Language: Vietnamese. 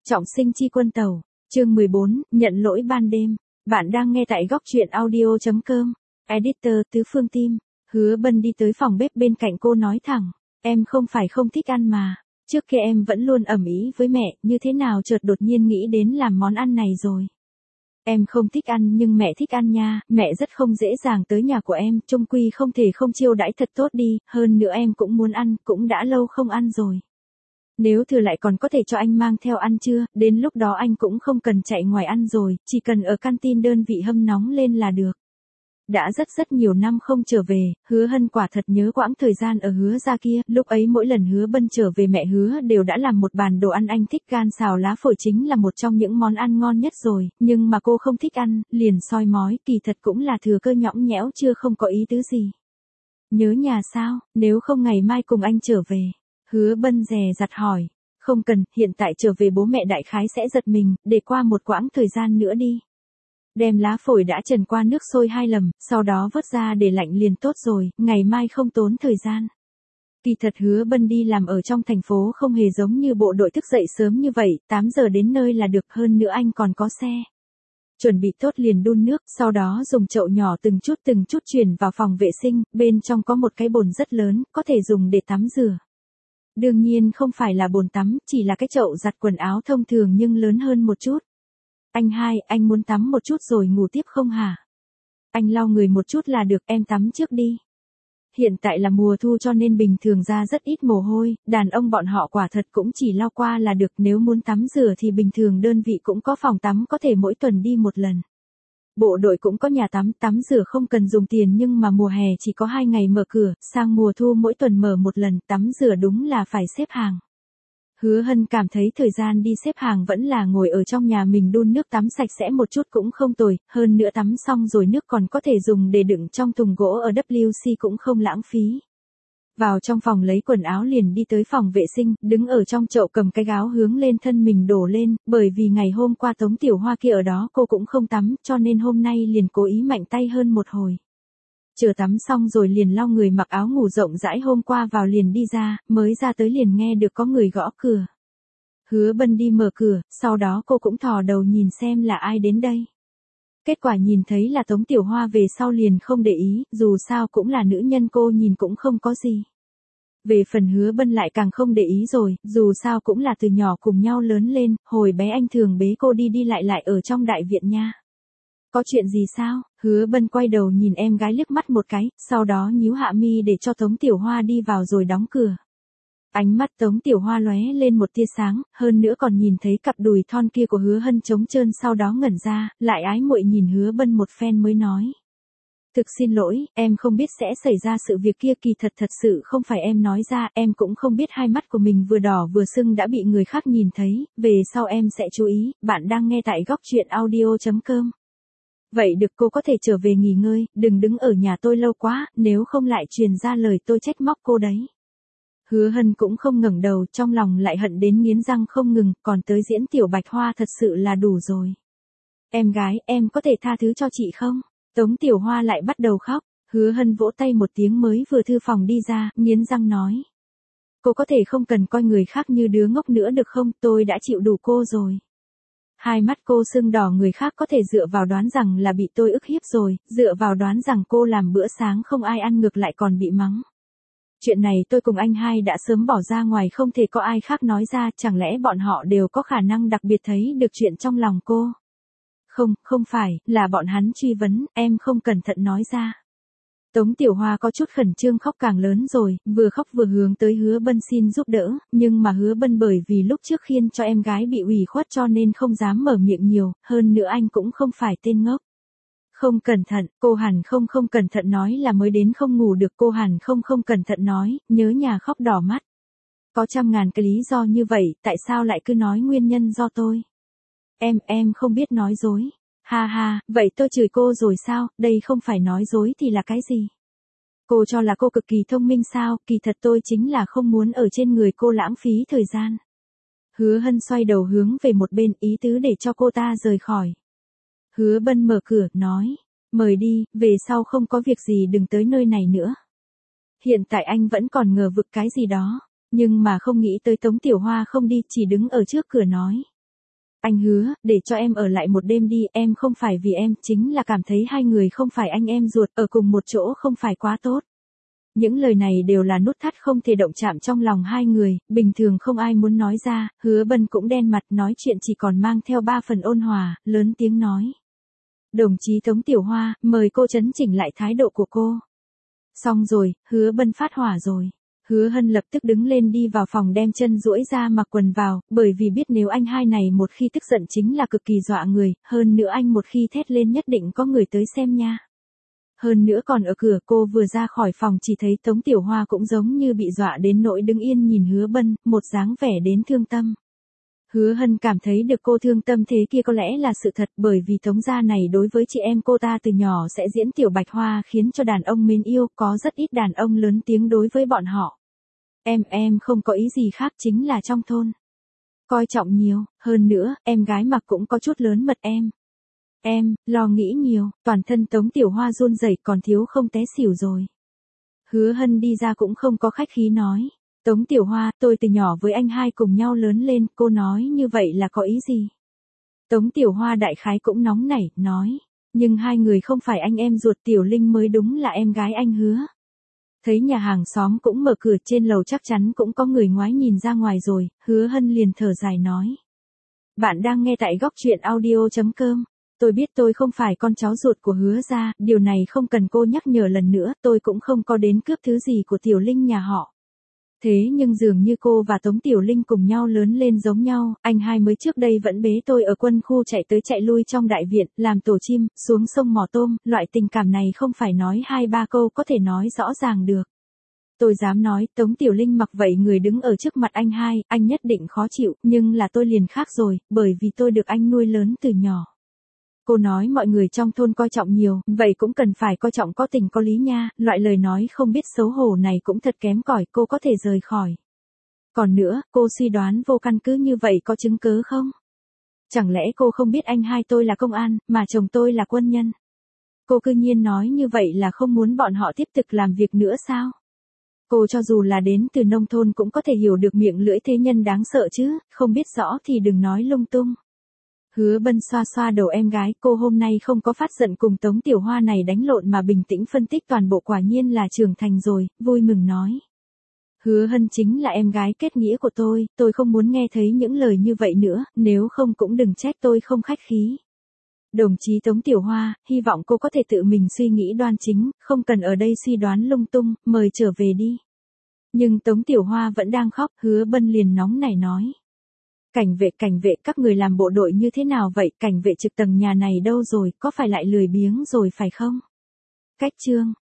Trọng sinh chi quân tàu, chương 14, nhận lỗi ban đêm. Bạn đang nghe tại góc truyện audio.com. Editor Tứ Phương Tim. Hứa Bân đi tới phòng bếp bên cạnh cô nói thẳng, em không phải không thích ăn mà. Trước kia em vẫn luôn ầm ĩ với mẹ, như thế nào chợt đột nhiên nghĩ đến làm món ăn này rồi. Em không thích ăn nhưng mẹ thích ăn nha, mẹ rất không dễ dàng tới nhà của em, chung quy không thể không chiêu đãi thật tốt đi, hơn nữa em cũng muốn ăn, cũng đã lâu không ăn rồi. Nếu thừa lại còn có thể cho anh mang theo ăn chưa, đến lúc đó anh cũng không cần chạy ngoài ăn rồi, chỉ cần ở canteen đơn vị hâm nóng lên là được. Đã rất nhiều năm không trở về, Hứa Hân quả thật nhớ quãng thời gian ở Hứa gia kia, lúc ấy mỗi lần Hứa Bân trở về mẹ Hứa đều đã làm một bàn đồ ăn anh thích, gan xào lá phổi chính là một trong những món ăn ngon nhất rồi, nhưng mà cô không thích ăn, liền soi mói, kỳ thật cũng là thừa cơ nhõng nhẽo chưa không có ý tứ gì. Nhớ nhà sao, nếu không ngày mai cùng anh trở về. Hứa Bân dè dặt hỏi, không cần, hiện tại trở về bố mẹ đại khái sẽ giật mình, để qua một quãng thời gian nữa đi. Đem lá phổi đã trần qua nước sôi 2 lần, sau đó vớt ra để lạnh liền tốt rồi, ngày mai không tốn thời gian. Kỳ thật Hứa Bân đi làm ở trong thành phố không hề giống như bộ đội thức dậy sớm như vậy, 8 giờ đến nơi là được, hơn nữa anh còn có xe. Chuẩn bị tốt liền đun nước, sau đó dùng chậu nhỏ từng chút chuyển vào phòng vệ sinh, bên trong có một cái bồn rất lớn, có thể dùng để tắm rửa. Đương nhiên không phải là bồn tắm, chỉ là cái chậu giặt quần áo thông thường nhưng lớn hơn một chút. Anh muốn tắm một chút rồi ngủ tiếp không hả? Anh lau người một chút là được, em tắm trước đi. Hiện tại là mùa thu cho nên bình thường ra rất ít mồ hôi, đàn ông bọn họ quả thật cũng chỉ lau qua là được, nếu muốn tắm rửa thì bình thường đơn vị cũng có phòng tắm có thể mỗi tuần đi một lần. Bộ đội cũng có nhà tắm, tắm rửa không cần dùng tiền nhưng mà mùa hè chỉ có 2 ngày mở cửa, sang mùa thu mỗi tuần mở một lần, tắm rửa đúng là phải xếp hàng. Hứa Hân cảm thấy thời gian đi xếp hàng vẫn là ngồi ở trong nhà mình đun nước tắm sạch sẽ một chút cũng không tồi, hơn nữa tắm xong rồi nước còn có thể dùng để đựng trong thùng gỗ ở WC cũng không lãng phí. Vào trong phòng lấy quần áo liền đi tới phòng vệ sinh, đứng ở trong chậu cầm cái gáo hướng lên thân mình đổ lên, bởi vì ngày hôm qua Tống Tiểu Hoa kia ở đó cô cũng không tắm, cho nên hôm nay liền cố ý mạnh tay hơn một hồi. Chờ tắm xong rồi liền lau người mặc áo ngủ rộng rãi hôm qua vào liền đi ra, mới ra tới liền nghe được có người gõ cửa. Hứa Bân đi mở cửa, sau đó cô cũng thò đầu nhìn xem là ai đến đây. Kết quả nhìn thấy là Tống Tiểu Hoa về sau liền không để ý, dù sao cũng là nữ nhân cô nhìn cũng không có gì. Về phần Hứa Bân lại càng không để ý rồi, dù sao cũng là từ nhỏ cùng nhau lớn lên, hồi bé anh thường bế cô đi lại ở trong đại viện nha. Có chuyện gì sao? Hứa Bân quay đầu nhìn em gái liếc mắt một cái, sau đó nhíu hạ mi để cho Tống Tiểu Hoa đi vào rồi đóng cửa. Ánh mắt Tống Tiểu Hoa lóe lên một tia sáng, hơn nữa còn nhìn thấy cặp đùi thon kia của Hứa Hân trống trơn, sau đó ngẩn ra, lại ái muội nhìn Hứa Bân một phen mới nói. Thực xin lỗi, em không biết sẽ xảy ra sự việc kia, kỳ thật sự không phải em nói ra, em cũng không biết hai mắt của mình vừa đỏ vừa sưng đã bị người khác nhìn thấy, về sau em sẽ chú ý, bạn đang nghe tại góc truyện audio.com. Vậy được, cô có thể trở về nghỉ ngơi, đừng đứng ở nhà tôi lâu quá, nếu không lại truyền ra lời tôi trách móc cô đấy. Hứa Hân cũng không ngẩng đầu, trong lòng lại hận đến nghiến răng không ngừng, còn tới diễn Tiểu Bạch Hoa thật sự là đủ rồi. Em gái, em có thể tha thứ cho chị không? Tống Tiểu Hoa lại bắt đầu khóc, Hứa Hân vỗ tay một tiếng mới vừa thư phòng đi ra, nghiến răng nói. Cô có thể không cần coi người khác như đứa ngốc nữa được không, tôi đã chịu đủ cô rồi. Hai mắt cô sưng đỏ, người khác có thể dựa vào đoán rằng là bị tôi ức hiếp rồi, dựa vào đoán rằng cô làm bữa sáng không ai ăn ngược lại còn bị mắng. Chuyện này tôi cùng anh hai đã sớm bỏ ra ngoài, không thể có ai khác nói ra, chẳng lẽ bọn họ đều có khả năng đặc biệt thấy được chuyện trong lòng cô? Không phải, là bọn hắn truy vấn, em không cẩn thận nói ra. Tống Tiểu Hoa có chút khẩn trương, khóc càng lớn rồi, vừa khóc vừa hướng tới Hứa Bân xin giúp đỡ, nhưng mà Hứa Bân bởi vì lúc trước khiêng cho em gái bị ủy khuất cho nên không dám mở miệng nhiều, hơn nữa anh cũng không phải tên ngốc. Không cẩn thận, cô hẳn không cẩn thận nói là mới đến không ngủ được, cô hẳn không cẩn thận nói, nhớ nhà khóc đỏ mắt. Có trăm ngàn cái lý do như vậy, tại sao lại cứ nói nguyên nhân do tôi? Em không biết nói dối. Ha, vậy tôi chửi cô rồi sao, đây không phải nói dối thì là cái gì? Cô cho là cô cực kỳ thông minh sao, kỳ thật tôi chính là không muốn ở trên người cô lãng phí thời gian. Hứa Hân xoay đầu hướng về một bên, ý tứ để cho cô ta rời khỏi. Hứa Bân mở cửa, nói, mời đi, về sau không có việc gì đừng tới nơi này nữa. Hiện tại anh vẫn còn ngờ vực cái gì đó, nhưng mà không nghĩ tới Tống Tiểu Hoa không đi, chỉ đứng ở trước cửa nói. Anh hứa, để cho em ở lại một đêm đi, em không phải vì em, chính là cảm thấy hai người không phải anh em ruột, ở cùng một chỗ không phải quá tốt. Những lời này đều là nút thắt không thể động chạm trong lòng hai người, bình thường không ai muốn nói ra, Hứa Bân cũng đen mặt nói chuyện chỉ còn mang theo 3 phần ôn hòa, lớn tiếng nói. Đồng chí Tống Tiểu Hoa, mời cô chấn chỉnh lại thái độ của cô. Xong rồi, Hứa Bân phát hỏa rồi. Hứa Hân lập tức đứng lên đi vào phòng đem chân duỗi ra mặc quần vào, bởi vì biết nếu anh hai này một khi tức giận chính là cực kỳ dọa người, hơn nữa anh một khi thét lên nhất định có người tới xem nha. Hơn nữa còn ở cửa cô vừa ra khỏi phòng chỉ thấy Tống Tiểu Hoa cũng giống như bị dọa đến nỗi đứng yên nhìn Hứa Bân, một dáng vẻ đến thương tâm. Hứa Hân cảm thấy được cô thương tâm thế kia có lẽ là sự thật bởi vì Tống gia này đối với chị em cô ta từ nhỏ sẽ diễn tiểu bạch hoa khiến cho đàn ông mến yêu, có rất ít đàn ông lớn tiếng đối với bọn họ. Em không có ý gì khác chính là trong thôn. Coi trọng nhiều, hơn nữa, em gái mặc cũng có chút lớn mật em. Em, lo nghĩ nhiều, toàn thân Tống Tiểu Hoa run rẩy còn thiếu không té xỉu rồi. Hứa Hân đi ra cũng không có khách khí nói. Tống Tiểu Hoa, tôi từ nhỏ với anh hai cùng nhau lớn lên, cô nói như vậy là có ý gì? Tống Tiểu Hoa đại khái cũng nóng nảy, nói. Nhưng hai người không phải anh em ruột, Tiểu Linh mới đúng là em gái anh Hứa. Thấy nhà hàng xóm cũng mở cửa trên lầu chắc chắn cũng có người ngoái nhìn ra ngoài rồi, Hứa Hân liền thở dài nói. Bạn đang nghe tại góc truyện audio.com. Tôi biết tôi không phải con cháu ruột của Hứa gia, điều này không cần cô nhắc nhở lần nữa, tôi cũng không có đến cướp thứ gì của Tiểu Linh nhà họ. Thế nhưng dường như cô và Tống Tiểu Linh cùng nhau lớn lên giống nhau, anh hai mới trước đây vẫn bế tôi ở quân khu chạy tới chạy lui trong đại viện, làm tổ chim, xuống sông mò tôm, loại tình cảm này không phải nói 2-3 câu có thể nói rõ ràng được. Tôi dám nói, Tống Tiểu Linh mặc vậy người đứng ở trước mặt anh hai, anh nhất định khó chịu, nhưng là tôi liền khác rồi, bởi vì tôi được anh nuôi lớn từ nhỏ. Cô nói mọi người trong thôn coi trọng nhiều, vậy cũng cần phải coi trọng có tình có lý nha, loại lời nói không biết xấu hổ này cũng thật kém cỏi, cô có thể rời khỏi. Còn nữa, cô suy đoán vô căn cứ như vậy có chứng cứ không? Chẳng lẽ cô không biết anh hai tôi là công an, mà chồng tôi là quân nhân? Cô cư nhiên nói như vậy là không muốn bọn họ tiếp tục làm việc nữa sao? Cô cho dù là đến từ nông thôn cũng có thể hiểu được miệng lưỡi thế nhân đáng sợ chứ, không biết rõ thì đừng nói lung tung. Hứa Bân xoa xoa đầu em gái, cô hôm nay không có phát giận cùng Tống Tiểu Hoa này đánh lộn mà bình tĩnh phân tích toàn bộ, quả nhiên là trưởng thành rồi, vui mừng nói. Hứa Hân chính là em gái kết nghĩa của tôi không muốn nghe thấy những lời như vậy nữa, nếu không cũng đừng trách tôi không khách khí. Đồng chí Tống Tiểu Hoa, hy vọng cô có thể tự mình suy nghĩ đoan chính, không cần ở đây suy đoán lung tung, mời trở về đi. Nhưng Tống Tiểu Hoa vẫn đang khóc, Hứa Bân liền nóng nảy nói. Cảnh vệ, các người làm bộ đội như thế nào vậy, cảnh vệ trực tầng nhà này đâu rồi, có phải lại lười biếng rồi phải không? Cách chương.